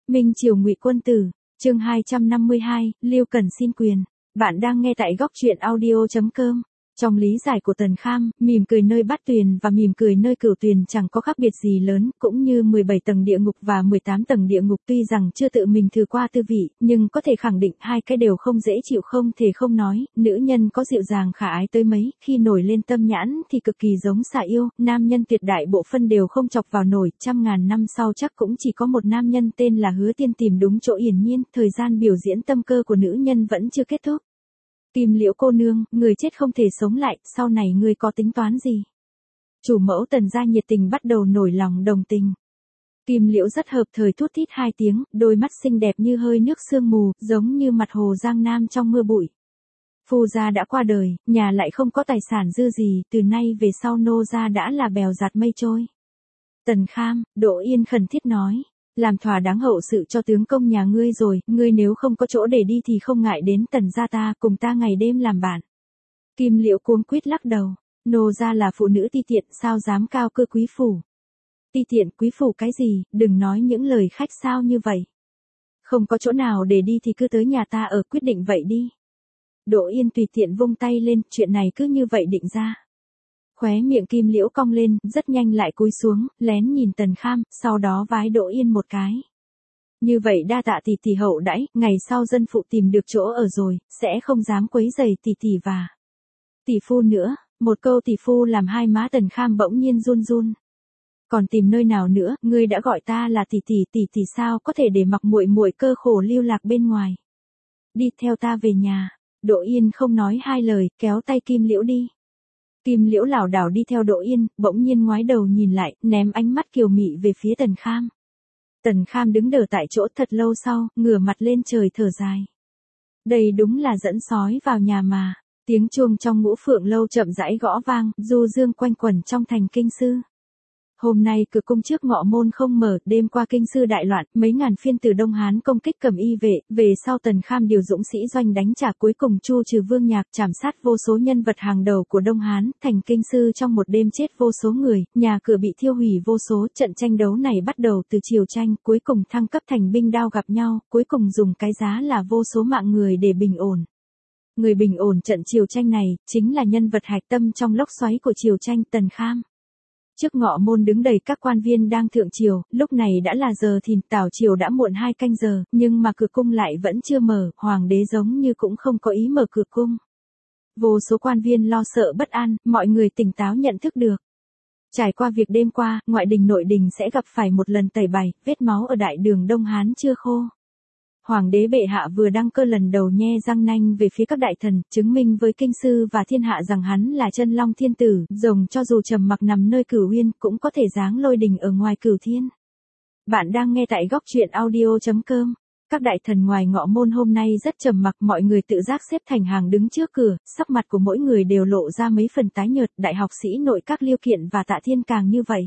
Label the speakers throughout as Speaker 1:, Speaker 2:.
Speaker 1: Minh Triều Ngụy Quân Tử, chương 252, Lưu Cần xin quyền. Bạn đang nghe tại góc truyện audio.com. Trong lý giải của Tần Kham, mỉm cười nơi Bát Tuyền và mỉm cười nơi Cửu Tuyền chẳng có khác biệt gì lớn, cũng như 17 tầng địa ngục và 18 tầng địa ngục tuy rằng chưa tự mình thử qua tư vị, nhưng có thể khẳng định hai cái đều không dễ chịu không thể không nói, nữ nhân có dịu dàng khả ái tới mấy, khi nổi lên tâm nhãn thì cực kỳ giống xà yêu, nam nhân tuyệt đại bộ phân đều không chọc vào nổi, trăm ngàn năm sau chắc cũng chỉ có một nam nhân tên là Hứa Tiên tìm đúng chỗ yển nhiên, thời gian biểu diễn tâm cơ của nữ nhân vẫn chưa kết thúc. Kim Liễu cô nương, người chết không thể sống lại, sau này ngươi có tính toán gì? Chủ mẫu Tần gia nhiệt tình bắt đầu nổi lòng đồng tình. Kim Liễu rất hợp thời thút thít hai tiếng, đôi mắt xinh đẹp như hơi nước sương mù, giống như mặt hồ Giang Nam trong mưa bụi. Phu gia đã qua đời, nhà lại không có tài sản dư gì, từ nay về sau nô gia đã là bèo giạt mây trôi. Tần Kham, Đỗ Yên khẩn thiết nói. Làm thỏa đáng hậu sự cho tướng công nhà ngươi rồi, ngươi nếu không có chỗ để đi thì không ngại đến Tần gia ta, cùng ta ngày đêm làm bạn. Kim Liễu cuống quýt lắc đầu, nô gia là phụ nữ ti tiện, sao dám cao cơ quý phủ. Ti tiện quý phủ cái gì, đừng nói những lời khách sao như vậy. Không có chỗ nào để đi thì cứ tới nhà ta ở, quyết định vậy đi. Đỗ Yên tùy tiện vung tay lên, chuyện này cứ như vậy định ra. Khóe miệng Kim Liễu cong lên, rất nhanh lại cúi xuống, lén nhìn Tần Kham, sau đó vái Đỗ Yên một cái. Như vậy đa tạ tỷ tỷ hậu đãi, ngày sau dân phụ tìm được chỗ ở rồi, sẽ không dám quấy rầy tỷ tỷ và tỷ phu nữa. Một câu tỷ phu làm hai má Tần Kham bỗng nhiên run run. Còn tìm nơi nào nữa, ngươi đã gọi ta là tỷ tỷ sao có thể để mặc muội muội cơ khổ lưu lạc bên ngoài. Đi theo ta về nhà. Đỗ Yên không nói hai lời, kéo tay Kim Liễu đi. Kim Liễu lảo đảo đi theo Đỗ Yên, bỗng nhiên ngoái đầu nhìn lại, ném ánh mắt kiều mị về phía Tần Kham. Tần Kham đứng đờ tại chỗ thật lâu sau, ngửa mặt lên trời thở dài. Đây đúng là dẫn sói vào nhà mà. Tiếng chuông trong Ngũ Phượng lâu chậm rãi gõ vang, du dương quanh quẩn trong thành kinh sư. Hôm nay cửa cung trước ngọ môn không mở, đêm qua kinh sư đại loạn, mấy ngàn phiên từ Đông Hán công kích Cẩm Y vệ, về sau Tần Kham điều dũng sĩ doanh đánh trả cuối cùng chu trừ Vương Nhạc, trảm sát vô số nhân vật hàng đầu của Đông Hán, thành kinh sư trong một đêm chết vô số người, nhà cửa bị thiêu hủy vô số, trận tranh đấu này bắt đầu từ triều tranh, cuối cùng thăng cấp thành binh đao gặp nhau, cuối cùng dùng cái giá là vô số mạng người để bình ổn. Người bình ổn trận triều tranh này, chính là nhân vật hạch tâm trong lốc xoáy của triều tranh Tần Kham. Trước ngọ môn đứng đầy các quan viên đang thượng triều, lúc này đã là giờ thìn, tảo triều đã muộn 2 canh giờ, nhưng mà cửa cung lại vẫn chưa mở, hoàng đế giống như cũng không có ý mở cửa cung. Vô số quan viên lo sợ bất an, mọi người tỉnh táo nhận thức được. Trải qua việc đêm qua, ngoại đình nội đình sẽ gặp phải một lần tẩy bày, vết máu ở đại đường Đông Hán chưa khô. Hoàng đế bệ hạ vừa đăng cơ lần đầu nhe răng nanh về phía các đại thần, chứng minh với kinh sư và thiên hạ rằng hắn là chân long thiên tử, rồng cho dù trầm mặc nằm nơi cửu uyên cũng có thể giáng lôi đình ở ngoài cửu thiên. Bạn đang nghe tại góc truyện audio.com. Các đại thần ngoài ngọ môn hôm nay rất trầm mặc, mọi người tự giác xếp thành hàng đứng trước cửa, sắc mặt của mỗi người đều lộ ra mấy phần tái nhợt, đại học sĩ nội các Liêu Kiện và Tạ Thiên càng như vậy.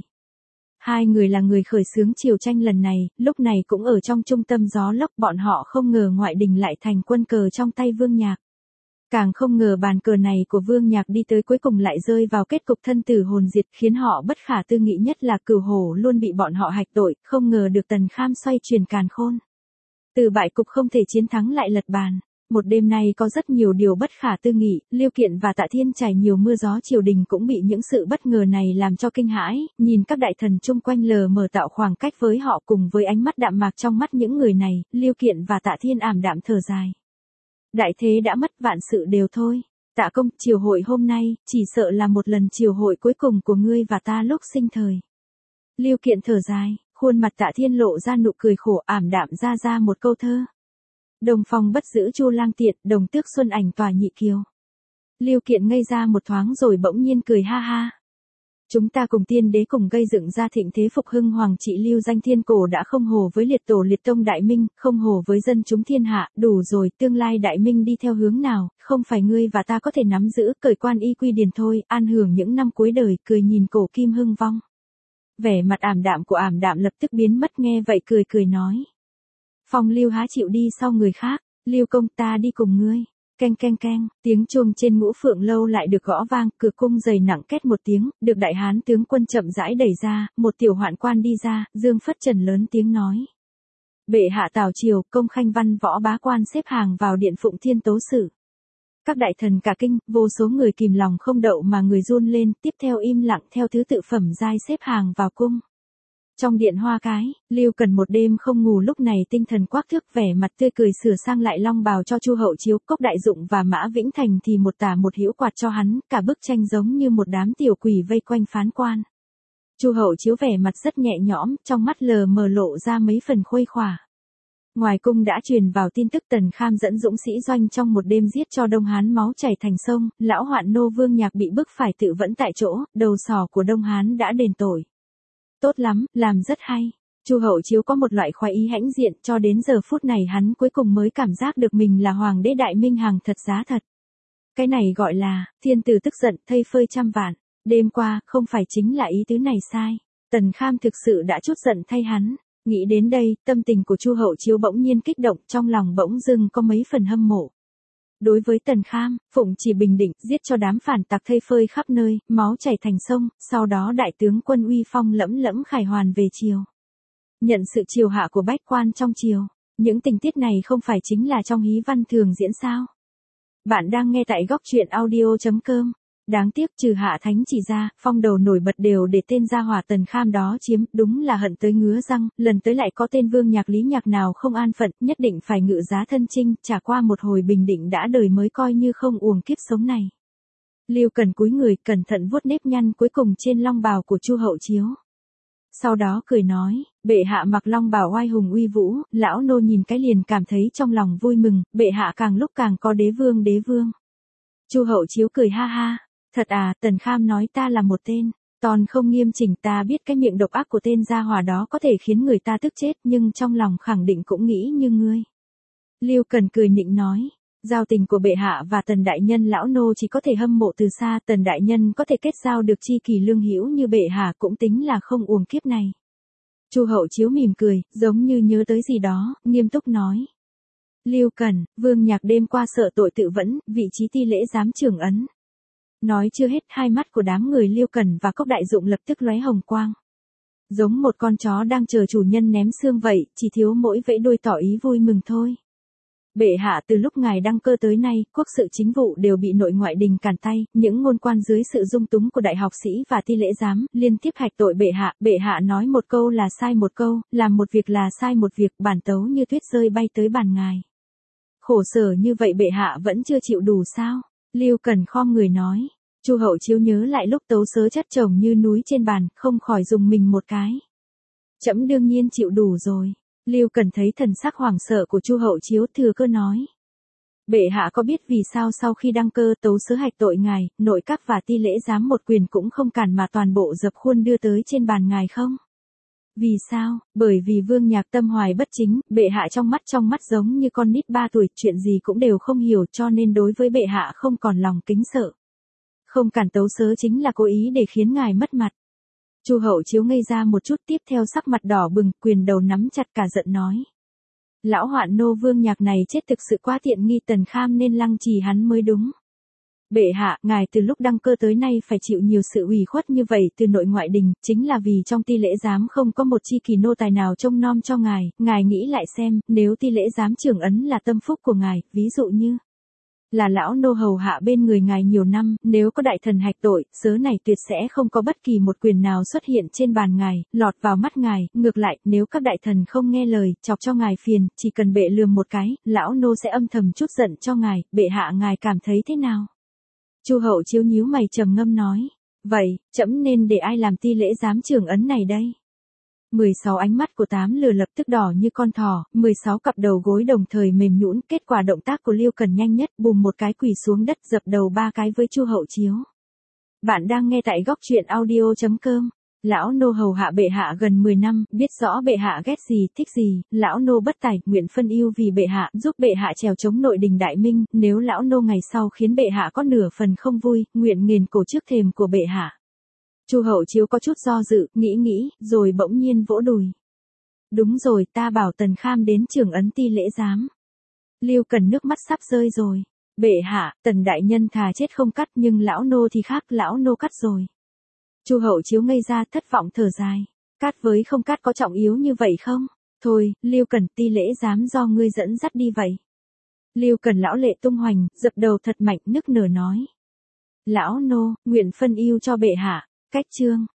Speaker 1: Hai người là người khởi xướng triều tranh lần này, lúc này cũng ở trong trung tâm gió lốc, bọn họ không ngờ ngoại đình lại thành quân cờ trong tay Vương Nhạc. Càng không ngờ bàn cờ này của Vương Nhạc đi tới cuối cùng lại rơi vào kết cục thân tử hồn diệt, khiến họ bất khả tư nghị nhất là Cửu Hổ luôn bị bọn họ hạch tội, không ngờ được Tần Kham xoay chuyển càn khôn. Từ bại cục không thể chiến thắng lại lật bàn. Một đêm nay có rất nhiều điều bất khả tư nghị, Liêu Kiện và Tạ Thiên trải nhiều mưa gió, triều đình cũng bị những sự bất ngờ này làm cho kinh hãi, nhìn các đại thần chung quanh lờ mờ tạo khoảng cách với họ, cùng với ánh mắt đạm mạc trong mắt những người này, Liêu Kiện và Tạ Thiên ảm đạm thở dài. Đại thế đã mất, vạn sự đều thôi. Tạ công, triều hội hôm nay, chỉ sợ là một lần triều hội cuối cùng của ngươi và ta lúc sinh thời. Liêu Kiện thở dài, khuôn mặt Tạ Thiên lộ ra nụ cười khổ, ảm đạm ra một câu thơ. Đồng phong bất giữ chu lang tiện, đồng tước xuân ảnh tòa nhị kiều. Liêu Kiện ngây ra một thoáng rồi bỗng nhiên cười ha ha. Chúng ta cùng tiên đế cùng gây dựng ra thịnh thế phục hưng hoàng trị lưu danh thiên cổ, đã không hồ với liệt tổ liệt tông đại minh, không hồ với dân chúng thiên hạ, đủ rồi, tương lai đại minh đi theo hướng nào, không phải ngươi và ta có thể nắm giữ, cởi quan y quy điền thôi, an hưởng những năm cuối đời, cười nhìn cổ kim hưng vong. Vẻ mặt ảm đạm của ảm đạm lập tức biến mất, nghe vậy cười nói. Phong Lưu há chịu đi sau người khác, Lưu công ta đi cùng ngươi. Keng keng keng, tiếng chuông trên Ngũ Phượng lâu lại được gõ vang, cửa cung dày nặng két một tiếng, được đại hán tướng quân chậm rãi đẩy ra, một tiểu hoạn quan đi ra, dương phất trần lớn tiếng nói. Bệ hạ tào triều, công khanh văn võ bá quan xếp hàng vào điện phụng thiên tố sự. Các đại thần cả kinh, vô số người kìm lòng không đậu mà người run lên, tiếp theo im lặng theo thứ tự phẩm giai xếp hàng vào cung. Trong điện Hoa Cái, Lưu Cần một đêm không ngủ, lúc này tinh thần quắc thước, vẻ mặt tươi cười sửa sang lại long bào cho Chu Hậu Chiếu, Cốc Đại Dụng và Mã Vĩnh Thành thì một tả một hữu quạt cho hắn, cả bức tranh giống như một đám tiểu quỷ vây quanh phán quan. Chu Hậu Chiếu vẻ mặt rất nhẹ nhõm, trong mắt lờ mờ lộ ra mấy phần khuây khỏa. Ngoài cung đã truyền vào tin tức Tần Kham dẫn dũng sĩ doanh trong một đêm giết cho Đông Hán máu chảy thành sông, lão hoạn nô Vương Nhạc bị bức phải tự vẫn tại chỗ, đầu sỏ của Đông Hán đã đền tội. Tốt lắm, làm rất hay. Chu Hậu Chiếu có một loại khoái ý hãnh diện, cho đến giờ phút này hắn cuối cùng mới cảm giác được mình là hoàng đế đại minh hàng thật giá thật. Cái này gọi là, thiên tử tức giận, thây phơi trăm vạn. Đêm qua, không phải chính là ý tứ này sai. Tần Kham thực sự đã chút giận thay hắn. Nghĩ đến đây, tâm tình của Chu Hậu Chiếu bỗng nhiên kích động, trong lòng bỗng dưng có mấy phần hâm mộ. Đối với Tần Kham, phụng chỉ bình định, giết cho đám phản tặc thây phơi khắp nơi, máu chảy thành sông, sau đó đại tướng quân uy phong lẫm lẫm khải hoàn về triều. Nhận sự triều hạ của bách quan trong triều, những tình tiết này không phải chính là trong hí văn thường diễn sao? Bạn đang nghe tại góc truyện audio.com. Đáng tiếc trừ Hạ Thánh chỉ ra, phong đầu nổi bật đều để tên gia hỏa Tần Kham đó chiếm, đúng là hận tới ngứa răng, lần tới lại có tên Vương Nhạc Lý Nhạc nào không an phận, nhất định phải ngự giá thân chinh, trả qua một hồi bình định đã đời mới coi như không uổng kiếp sống này. Lưu Cần cúi người, cẩn thận vuốt nếp nhăn cuối cùng trên long bào của Chu Hậu Chiếu. Sau đó cười nói, bệ hạ mặc long bào oai hùng uy vũ, lão nô nhìn cái liền cảm thấy trong lòng vui mừng, bệ hạ càng lúc càng có đế vương đế vương. Chu Hậu Chiếu cười ha ha. Thật à, Tần Kham nói ta là một tên, toàn không nghiêm chỉnh, ta biết cái miệng độc ác của tên gia hỏa đó có thể khiến người ta tức chết, nhưng trong lòng khẳng định cũng nghĩ như ngươi. Lưu Cần cười nịnh nói, giao tình của bệ hạ và Tần đại nhân lão nô chỉ có thể hâm mộ từ xa, Tần đại nhân có thể kết giao được chi kỷ lương hữu như bệ hạ cũng tính là không uổng kiếp này. Chu Hậu Chiếu mỉm cười, giống như nhớ tới gì đó, nghiêm túc nói. Lưu Cần, Vương Nhạc đêm qua sợ tội tự vẫn, vị trí ti lễ giám trưởng ấn. Nói chưa hết, hai mắt của đám người Lưu Cần và Cốc Đại Dụng lập tức lóe hồng quang. Giống một con chó đang chờ chủ nhân ném xương vậy, chỉ thiếu mỗi vẫy đuôi tỏ ý vui mừng thôi. Bệ hạ, từ lúc ngài đăng cơ tới nay, quốc sự chính vụ đều bị nội ngoại đình cản tay, những ngôn quan dưới sự dung túng của đại học sĩ và ti lễ giám, liên tiếp hạch tội bệ hạ nói một câu là sai một câu, làm một việc là sai một việc, bản tấu như tuyết rơi bay tới bàn ngài. Khổ sở như vậy bệ hạ vẫn chưa chịu đủ sao? Lưu Cần khom người nói. Chu Hậu Chiếu nhớ lại lúc tấu sớ chất chồng như núi trên bàn, không khỏi dùng mình một cái. Trẫm đương nhiên chịu đủ rồi. Lưu Cần thấy thần sắc hoảng sợ của Chu Hậu Chiếu, thừa cơ nói. Bệ hạ có biết vì sao sau khi đăng cơ tấu sớ hạch tội ngài, nội các và ti lễ giám một quyền cũng không cản mà toàn bộ dập khuôn đưa tới trên bàn ngài không? Vì sao? Bởi vì Vương Nhạc tâm hoài bất chính, bệ hạ trong mắt giống như con nít 3 tuổi, chuyện gì cũng đều không hiểu, cho nên đối với bệ hạ không còn lòng kính sợ. Không cản tấu sớ chính là cố ý để khiến ngài mất mặt. Chu Hậu Chiếu ngây ra một chút, tiếp theo sắc mặt đỏ bừng, quyền đầu nắm chặt cả giận nói. Lão hoạn nô Vương Nhạc này chết thực sự quá tiện nghi, Tần Kham nên lăng trì hắn mới đúng. Bệ hạ, ngài từ lúc đăng cơ tới nay phải chịu nhiều sự ủy khuất như vậy từ nội ngoại đình, chính là vì trong ti lễ giám không có một chi kỳ nô tài nào trông nom cho ngài nghĩ lại xem, nếu ti lễ giám trưởng ấn là tâm phúc của ngài, ví dụ như là lão nô hầu hạ bên người ngài nhiều năm, nếu có đại thần hạch tội, sớ này tuyệt sẽ không có bất kỳ một quyền nào xuất hiện trên bàn ngài, lọt vào mắt ngài, ngược lại, nếu các đại thần không nghe lời, chọc cho ngài phiền, chỉ cần bệ lườm một cái, lão nô sẽ âm thầm chút giận cho ngài, bệ hạ ngài cảm thấy thế nào? Chu Hậu Chiếu nhíu mày trầm ngâm nói, vậy, trẫm nên để ai làm ti lễ giám trưởng ấn này đây? 16 ánh mắt của Tám Lừa lập tức đỏ như con thỏ, 16 cặp đầu gối đồng thời mềm nhũn, kết quả động tác của Lưu Cần nhanh nhất, bùm một cái quỳ xuống đất dập đầu 3 cái với Chu Hậu Chiếu. Bạn đang nghe tại góc truyện audio.com. Lão nô hầu hạ bệ hạ gần 10 năm, biết rõ bệ hạ ghét gì, thích gì, lão nô bất tài, nguyện phân ưu vì bệ hạ, giúp bệ hạ trèo chống nội đình đại minh, nếu lão nô ngày sau khiến bệ hạ có nửa phần không vui, nguyện nghiền cổ trước thềm của bệ hạ. Chu Hậu Chiếu có chút do dự, nghĩ, rồi bỗng nhiên vỗ đùi. Đúng rồi, ta bảo Tần Kham đến trưởng ấn ti lễ giám. Lưu Cần nước mắt sắp rơi rồi. Bệ hạ, Tần đại nhân thà chết không cắt, nhưng lão nô thì khác, lão nô cắt rồi. Chu Hậu Chiếu ngây ra, thất vọng thở dài. Cắt với không cắt có trọng yếu như vậy không? Thôi, Lưu Cẩn, ti lễ dám do ngươi dẫn dắt đi vậy. Lưu Cẩn lão lệ tung hoành, dập đầu thật mạnh nức nở nói. Lão nô, nguyện phân ưu cho bệ hạ, cách chương.